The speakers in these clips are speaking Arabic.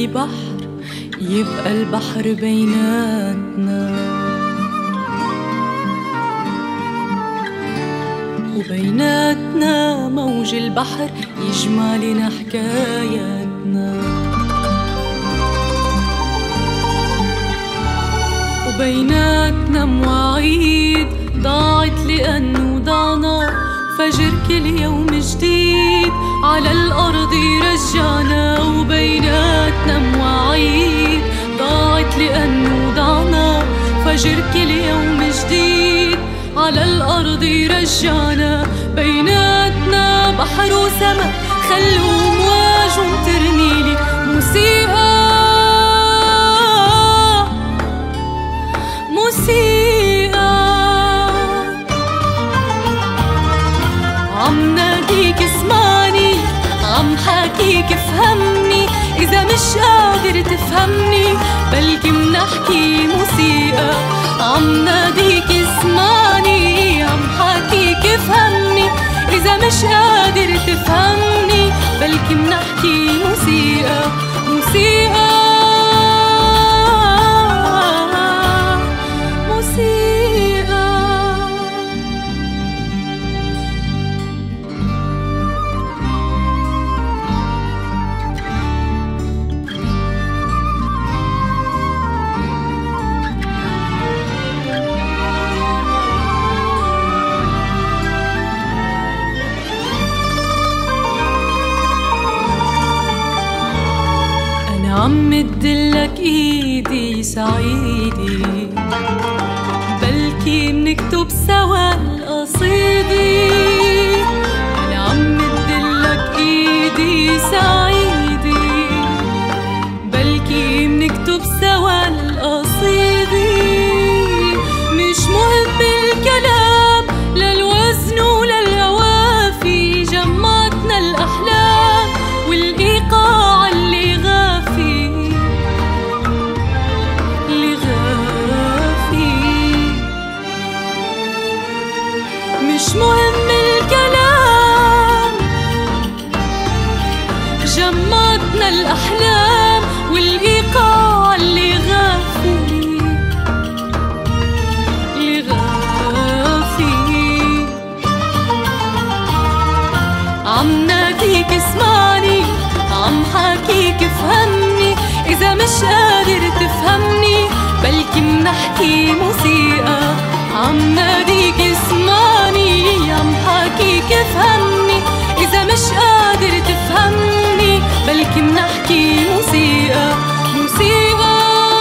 في بحر يبقى البحر بيناتنا، وبيناتنا موج البحر يجمع لنا حكاياتنا، وبيناتنا مواعيد ضاعت لأنه ضعنا، فجر كل يوم جديد على الأرض يرجعنا. وبيناتنا مواعيد ضاعت لأنه ضعنا، فجر كل يوم جديد على الأرض يرجعنا. بيناتنا بحر وسما خلوا مواجهم ترنيلي موسيقى عم ناديك اسمعني، عم حاكيك افهمني، إذا مش قادر تفهمني بلكي منحكي موسيقى. عم ناديك اسمعني، عم حاكيك افهمني، إذا مش قادر تفهمني بلكي منحكي موسيقى. موسيقى عم مدلك ايدي سعيدي، بلكي منكتب سوا القصيدي. انا عم مدلك ايدي سعيدي، بلكي منكتب سوا القصيدي. مش مهم الكلام للوزن وللهوافي، جمعتنا الاحلام والايقاع اللي غافي مش مهم الكلام، جمعتنا الأحلام والإيقاع اللي غافي عم ناديك اسمعني، عم حاكيك افهمني، إذا مش قادر تفهمني بلكي منحكي موسيقى. عم ناديك اسمعني، عم حاكيك افهمني، إذا مش قادر تفهمني بلكي منحكي موسيقى. موسيقى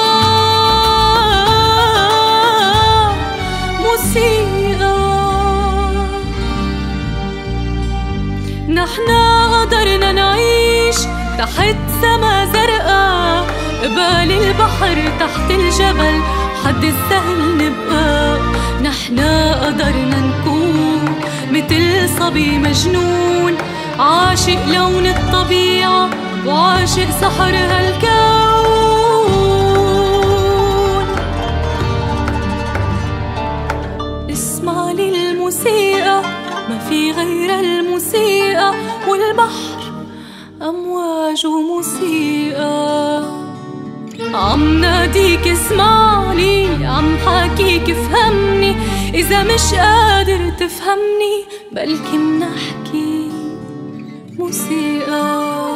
نحنا قدرنا نعيش تحت سما زرقاء، قبال البحر تحت الجبل حد السهل نبقى. نحنا قدرنا نكون مثل صبي مجنون، عاشق لون الطبيعة وعاشق سحر هالكون. اسمع لي الموسيقى، ما في غير الموسيقى، والبحر أمواج وموسيقى. عم ناديك اسمعني، عم حاكيك افهمني، إذا مش قادر تفهمني بلكي منحكي موسيقى.